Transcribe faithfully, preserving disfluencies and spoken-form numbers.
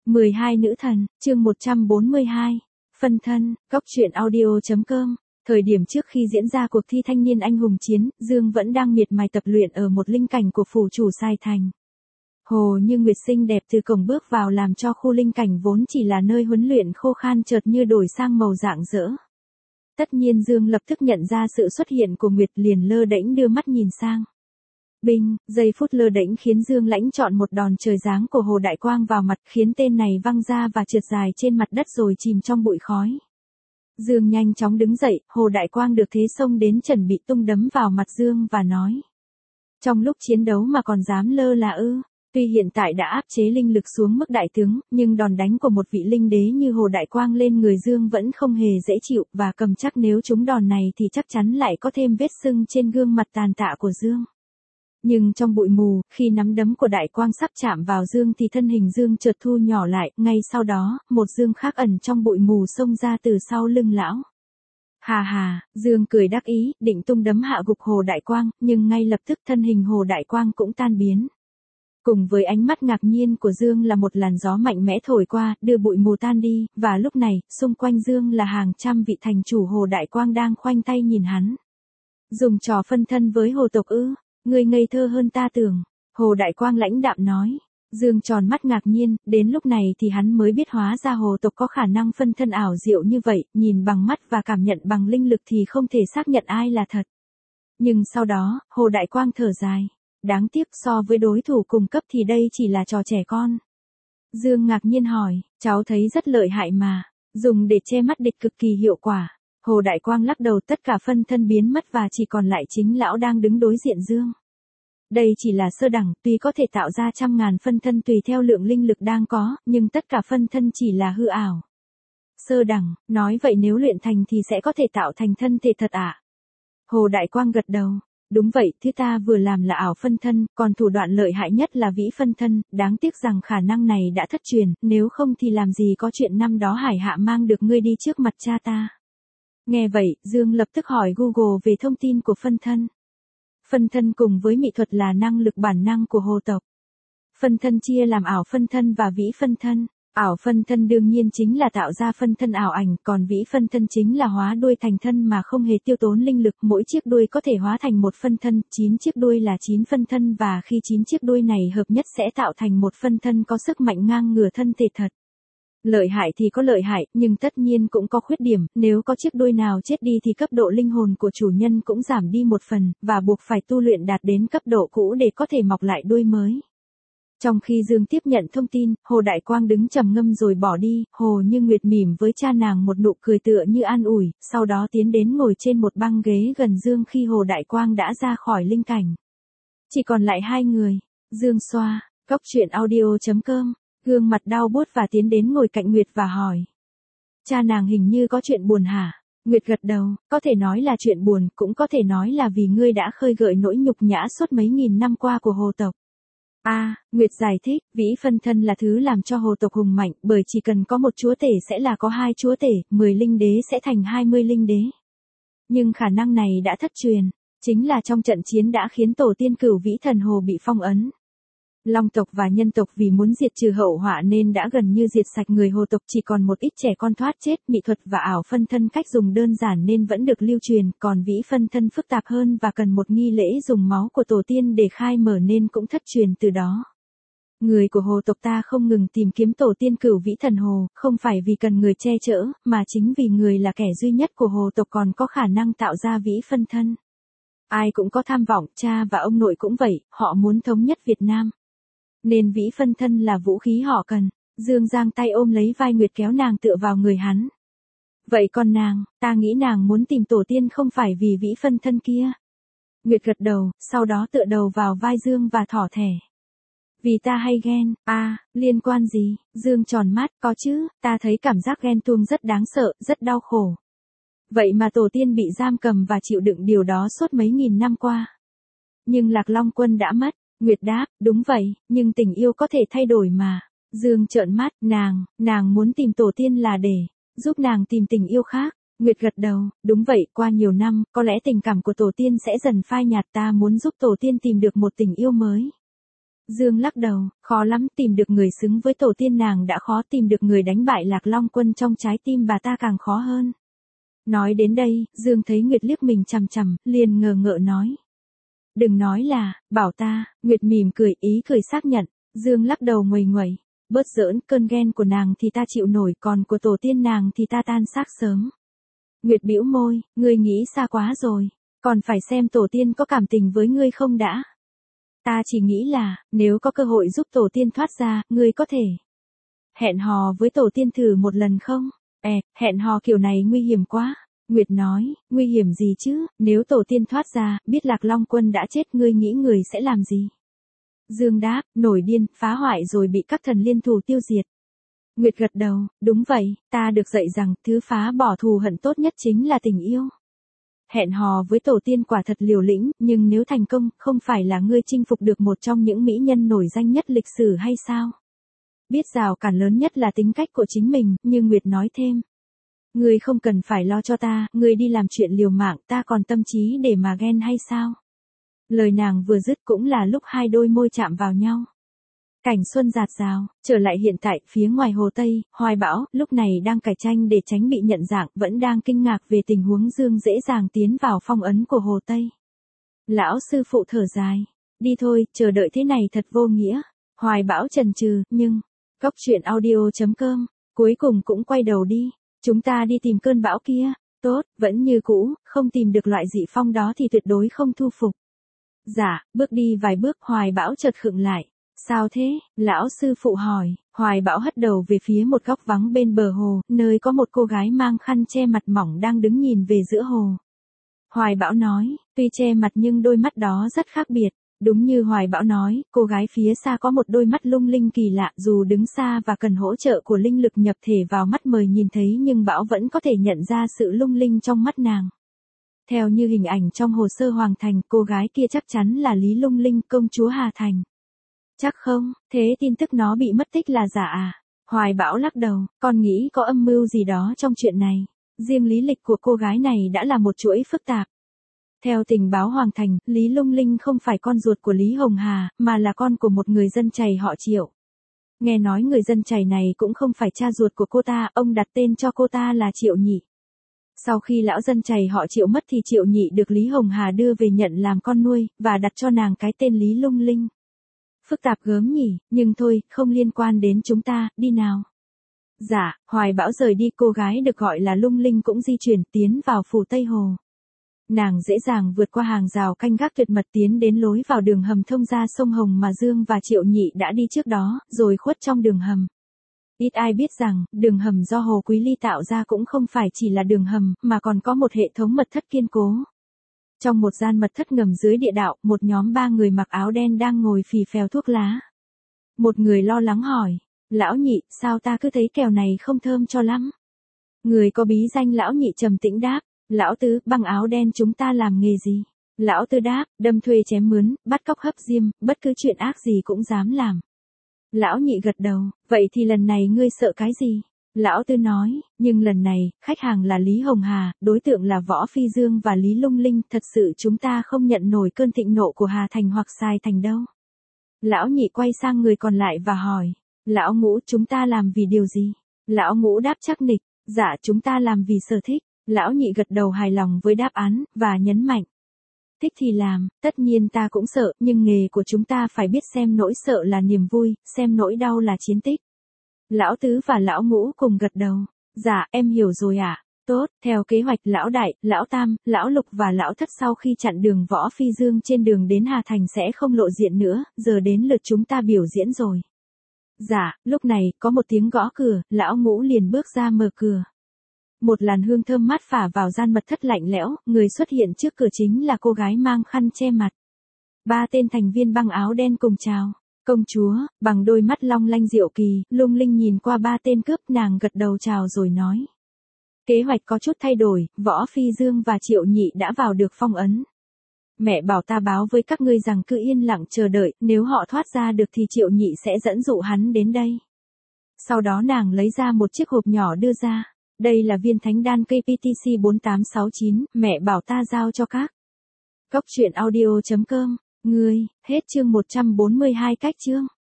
mười hai nữ thần, chương một trăm bốn mươi hai. Phân thân, góc truyện audio.com. Thời điểm trước khi diễn ra cuộc thi thanh niên anh hùng chiến, Dương vẫn đang miệt mài tập luyện ở một linh cảnh của phủ chủ Sai Thành. Hồ Như Nguyệt xinh đẹp từ cổng bước vào làm cho khu linh cảnh vốn chỉ là nơi huấn luyện khô khan chợt như đổi sang màu rạng rỡ. Tất nhiên Dương lập tức nhận ra sự xuất hiện của Nguyệt, liền lơ đễnh đưa mắt nhìn sang. Binh, giây phút lơ đễnh khiến Dương lãnh chọn một đòn trời giáng của Hồ Đại Quang vào mặt, khiến tên này văng ra và trượt dài trên mặt đất rồi chìm trong bụi khói. Dương nhanh chóng đứng dậy, Hồ Đại Quang được thế xông đến chuẩn bị tung đấm vào mặt Dương và nói. Trong lúc chiến đấu mà còn dám lơ là ư? Tuy hiện tại đã áp chế linh lực xuống mức đại tướng, nhưng đòn đánh của một vị linh đế như Hồ Đại Quang lên người Dương vẫn không hề dễ chịu, và cầm chắc nếu trúng đòn này thì chắc chắn lại có thêm vết sưng trên gương mặt tàn tạ của Dương. Nhưng trong bụi mù, khi nắm đấm của Đại Quang sắp chạm vào Dương thì thân hình Dương chợt thu nhỏ lại, ngay sau đó, một Dương khác ẩn trong bụi mù xông ra từ sau lưng lão. Hà hà, Dương cười đắc ý, định tung đấm hạ gục Hồ Đại Quang, nhưng ngay lập tức thân hình Hồ Đại Quang cũng tan biến. Cùng với ánh mắt ngạc nhiên của Dương là một làn gió mạnh mẽ thổi qua, đưa bụi mù tan đi, và lúc này, xung quanh Dương là hàng trăm vị thành chủ Hồ Đại Quang đang khoanh tay nhìn hắn. Dùng trò phân thân với Hồ tộc ư? Ngươi ngây thơ hơn ta tưởng. Hồ Đại Quang lãnh đạm nói. Dương tròn mắt ngạc nhiên, đến lúc này thì hắn mới biết hóa ra Hồ tộc có khả năng phân thân ảo diệu như vậy, nhìn bằng mắt và cảm nhận bằng linh lực thì không thể xác nhận ai là thật. Nhưng sau đó, Hồ Đại Quang thở dài. Đáng tiếc so với đối thủ cùng cấp thì đây chỉ là trò trẻ con. Dương ngạc nhiên hỏi, cháu thấy rất lợi hại mà, dùng để che mắt địch cực kỳ hiệu quả. Hồ Đại Quang lắc đầu, tất cả phân thân biến mất và chỉ còn lại chính lão đang đứng đối diện Dương. Đây chỉ là sơ đẳng, tuy có thể tạo ra trăm ngàn phân thân tùy theo lượng linh lực đang có, nhưng tất cả phân thân chỉ là hư ảo. Sơ đẳng, nói vậy nếu luyện thành thì sẽ có thể tạo thành thân thể thật ạ? À? Hồ Đại Quang gật đầu. Đúng vậy, thứ ta vừa làm là ảo phân thân, còn thủ đoạn lợi hại nhất là vĩ phân thân, đáng tiếc rằng khả năng này đã thất truyền, nếu không thì làm gì có chuyện năm đó Hải Hạ mang được ngươi đi trước mặt cha ta. Nghe vậy, Dương lập tức hỏi Google về thông tin của phân thân. Phân thân cùng với mỹ thuật là năng lực bản năng của Hồ tộc. Phân thân chia làm ảo phân thân và vĩ phân thân. Ảo phân thân đương nhiên chính là tạo ra phân thân ảo ảnh, còn vĩ phân thân chính là hóa đuôi thành thân mà không hề tiêu tốn linh lực, mỗi chiếc đuôi có thể hóa thành một phân thân, chín chiếc đuôi là chín phân thân và khi chín chiếc đuôi này hợp nhất sẽ tạo thành một phân thân có sức mạnh ngang ngửa thân thể thật. Lợi hại thì có lợi hại, nhưng tất nhiên cũng có khuyết điểm, nếu có chiếc đuôi nào chết đi thì cấp độ linh hồn của chủ nhân cũng giảm đi một phần, và buộc phải tu luyện đạt đến cấp độ cũ để có thể mọc lại đuôi mới. Trong khi Dương tiếp nhận thông tin, Hồ Đại Quang đứng trầm ngâm rồi bỏ đi, Hồ Như Nguyệt mỉm với cha nàng một nụ cười tựa như an ủi, sau đó tiến đến ngồi trên một băng ghế gần Dương khi Hồ Đại Quang đã ra khỏi linh cảnh. Chỉ còn lại hai người, Dương xoa, góc truyện audio.com, gương mặt đau buốt và tiến đến ngồi cạnh Nguyệt và hỏi. Cha nàng hình như có chuyện buồn hả? Nguyệt gật đầu, có thể nói là chuyện buồn, cũng có thể nói là vì ngươi đã khơi gợi nỗi nhục nhã suốt mấy nghìn năm qua của Hồ tộc. A, à, Nguyệt giải thích, vĩ phân thân là thứ làm cho Hồ tộc hùng mạnh, bởi chỉ cần có một chúa tể sẽ là có hai chúa tể, mười linh đế sẽ thành hai mươi linh đế. Nhưng khả năng này đã thất truyền, chính là trong trận chiến đã khiến tổ tiên Cửu Vĩ Thần Hồ bị phong ấn. Long tộc và nhân tộc vì muốn diệt trừ hậu họa nên đã gần như diệt sạch người Hồ tộc, chỉ còn một ít trẻ con thoát chết, mỹ thuật và ảo phân thân cách dùng đơn giản nên vẫn được lưu truyền, còn vĩ phân thân phức tạp hơn và cần một nghi lễ dùng máu của tổ tiên để khai mở nên cũng thất truyền từ đó. Người của Hồ tộc ta không ngừng tìm kiếm tổ tiên Cửu Vĩ Thần Hồ, không phải vì cần người che chở, mà chính vì người là kẻ duy nhất của Hồ tộc còn có khả năng tạo ra vĩ phân thân. Ai cũng có tham vọng, cha và ông nội cũng vậy, họ muốn thống nhất Việt Nam. Nên vĩ phân thân là vũ khí họ cần. Dương giang tay ôm lấy vai Nguyệt kéo nàng tựa vào người hắn. Vậy còn nàng, ta nghĩ nàng muốn tìm tổ tiên không phải vì vĩ phân thân kia. Nguyệt gật đầu, sau đó tựa đầu vào vai Dương và thỏ thẻ. Vì ta hay ghen, a à, liên quan gì? Dương tròn mắt, có chứ, ta thấy cảm giác ghen tuông rất đáng sợ, rất đau khổ. Vậy mà tổ tiên bị giam cầm và chịu đựng điều đó suốt mấy nghìn năm qua. Nhưng Lạc Long Quân đã mất. Nguyệt đáp, đúng vậy, nhưng tình yêu có thể thay đổi mà. Dương trợn mắt, nàng, nàng muốn tìm tổ tiên là để giúp nàng tìm tình yêu khác. Nguyệt gật đầu, đúng vậy, qua nhiều năm, có lẽ tình cảm của tổ tiên sẽ dần phai nhạt, ta muốn giúp tổ tiên tìm được một tình yêu mới. Dương lắc đầu, khó lắm, tìm được người xứng với tổ tiên nàng đã khó, tìm được người đánh bại Lạc Long Quân trong trái tim bà ta càng khó hơn. Nói đến đây, Dương thấy Nguyệt liếc mình chằm chằm, liền ngờ ngợ nói. Đừng nói là, bảo ta, Nguyệt mỉm cười, ý cười xác nhận. Dương lắc đầu nguầy nguẩy, bớt giỡn, cơn ghen của nàng thì ta chịu nổi, còn của tổ tiên nàng thì ta tan xác sớm. Nguyệt bĩu môi, ngươi nghĩ xa quá rồi, còn phải xem tổ tiên có cảm tình với ngươi không đã. Ta chỉ nghĩ là, nếu có cơ hội giúp tổ tiên thoát ra, ngươi có thể hẹn hò với tổ tiên thử một lần không? Ê, hẹn hò kiểu này nguy hiểm quá. Nguyệt nói, nguy hiểm gì chứ, nếu tổ tiên thoát ra, biết Lạc Long Quân đã chết, ngươi nghĩ người sẽ làm gì? Dương đáp, nổi điên, phá hoại rồi bị các thần liên thủ tiêu diệt. Nguyệt gật đầu, đúng vậy, ta được dạy rằng, thứ phá bỏ thù hận tốt nhất chính là tình yêu. Hẹn hò với tổ tiên quả thật liều lĩnh, nhưng nếu thành công, không phải là ngươi chinh phục được một trong những mỹ nhân nổi danh nhất lịch sử hay sao? Biết rào cản lớn nhất là tính cách của chính mình, nhưng Nguyệt nói thêm. Ngươi không cần phải lo cho ta, ngươi đi làm chuyện liều mạng, ta còn tâm trí để mà ghen hay sao? Lời nàng vừa dứt cũng là lúc hai đôi môi chạm vào nhau. Cảnh xuân rạt rào, trở lại hiện tại, phía ngoài hồ Tây, Hoài Bão, lúc này đang cải tranh để tránh bị nhận dạng, vẫn đang kinh ngạc về tình huống Dương dễ dàng tiến vào phong ấn của hồ Tây. Lão sư phụ thở dài, đi thôi, chờ đợi thế này thật vô nghĩa. Hoài Bão chần chừ, nhưng, Cốc truyện audio chấm com, cuối cùng cũng quay đầu đi. Chúng ta đi tìm cơn bão kia, tốt, vẫn như cũ, không tìm được loại dị phong đó thì tuyệt đối không thu phục. Dạ, bước đi vài bước, Hoài Bão chợt khựng lại. Sao thế? Lão sư phụ hỏi. Hoài Bão hất đầu về phía một góc vắng bên bờ hồ, nơi có một cô gái mang khăn che mặt mỏng đang đứng nhìn về giữa hồ. Hoài Bão nói, tuy che mặt nhưng đôi mắt đó rất khác biệt. Đúng như Hoài Bão nói, cô gái phía xa có một đôi mắt lung linh kỳ lạ, dù đứng xa và cần hỗ trợ của linh lực nhập thể vào mắt mời nhìn thấy, nhưng Bão vẫn có thể nhận ra sự lung linh trong mắt nàng. Theo như hình ảnh trong hồ sơ Hoàng Thành, cô gái kia chắc chắn là Lý Lung Linh, công chúa Hà Thành. Chắc không, thế tin tức nó bị mất tích là giả à? Hoài Bão lắc đầu, con nghĩ có âm mưu gì đó trong chuyện này. Riêng lý lịch của cô gái này đã là một chuỗi phức tạp. Theo tình báo Hoàng Thành, Lý Lung Linh không phải con ruột của Lý Hồng Hà, mà là con của một người dân Chày họ Triệu. Nghe nói người dân Chày này cũng không phải cha ruột của cô ta, ông đặt tên cho cô ta là Triệu Nhị. Sau khi lão dân Chày họ Triệu mất thì Triệu Nhị được Lý Hồng Hà đưa về nhận làm con nuôi, và đặt cho nàng cái tên Lý Lung Linh. Phức tạp gớm nhỉ, nhưng thôi, không liên quan đến chúng ta, đi nào. Dạ, Hoài Bão rời đi, cô gái được gọi là Lung Linh cũng di chuyển tiến vào phủ Tây Hồ. Nàng dễ dàng vượt qua hàng rào canh gác tuyệt mật tiến đến lối vào đường hầm thông ra sông Hồng mà Dương và Triệu Nhị đã đi trước đó, rồi khuất trong đường hầm. Ít ai biết rằng, đường hầm do Hồ Quý Ly tạo ra cũng không phải chỉ là đường hầm, mà còn có một hệ thống mật thất kiên cố. Trong một gian mật thất ngầm dưới địa đạo, một nhóm ba người mặc áo đen đang ngồi phì phèo thuốc lá. Một người lo lắng hỏi, Lão Nhị, sao ta cứ thấy kèo này không thơm cho lắm? Người có bí danh Lão Nhị trầm tĩnh đáp, Lão Tứ, băng áo đen chúng ta làm nghề gì? Lão Tứ đáp, đâm thuê chém mướn, bắt cóc hấp diêm, bất cứ chuyện ác gì cũng dám làm. Lão Nhị gật đầu, vậy thì lần này ngươi sợ cái gì? Lão Tư nói, nhưng lần này, khách hàng là Lý Hồng Hà, đối tượng là Võ Phi Dương và Lý Lung Linh, thật sự chúng ta không nhận nổi cơn thịnh nộ của Hà Thành hoặc Sai Thành đâu. Lão Nhị quay sang người còn lại và hỏi, Lão Ngũ, chúng ta làm vì điều gì? Lão Ngũ đáp chắc nịch, dạ chúng ta làm vì sở thích. Lão Nhị gật đầu hài lòng với đáp án, và nhấn mạnh. Thích thì làm, tất nhiên ta cũng sợ, nhưng nghề của chúng ta phải biết xem nỗi sợ là niềm vui, xem nỗi đau là chiến tích. Lão Tứ và Lão Ngũ cùng gật đầu. Dạ, em hiểu rồi ạ. À? Tốt, theo kế hoạch Lão Đại, Lão Tam, Lão Lục và Lão Thất sau khi chặn đường Võ Phi Dương trên đường đến Hà Thành sẽ không lộ diện nữa, giờ đến lượt chúng ta biểu diễn rồi. Dạ, lúc này, có một tiếng gõ cửa, Lão Ngũ liền bước ra mở cửa. Một làn hương thơm mát phả vào gian mật thất lạnh lẽo, người xuất hiện trước cửa chính là cô gái mang khăn che mặt. Ba tên thành viên băng áo đen cùng chào. Công chúa, bằng đôi mắt long lanh diệu kỳ, Lung Linh nhìn qua ba tên cướp, nàng gật đầu chào rồi nói. Kế hoạch có chút thay đổi, Võ Phi Dương và Triệu Nhị đã vào được phong ấn. Mẹ bảo ta báo với các ngươi rằng cứ yên lặng chờ đợi, nếu họ thoát ra được thì Triệu Nhị sẽ dẫn dụ hắn đến đây. Sau đó nàng lấy ra một chiếc hộp nhỏ đưa ra. Đây là viên thánh đan K P T C bốn tám sáu chín, mẹ bảo ta giao cho các. Cốc truyện audio chấm com Ngươi, hết chương một trăm bốn mươi hai cách chương.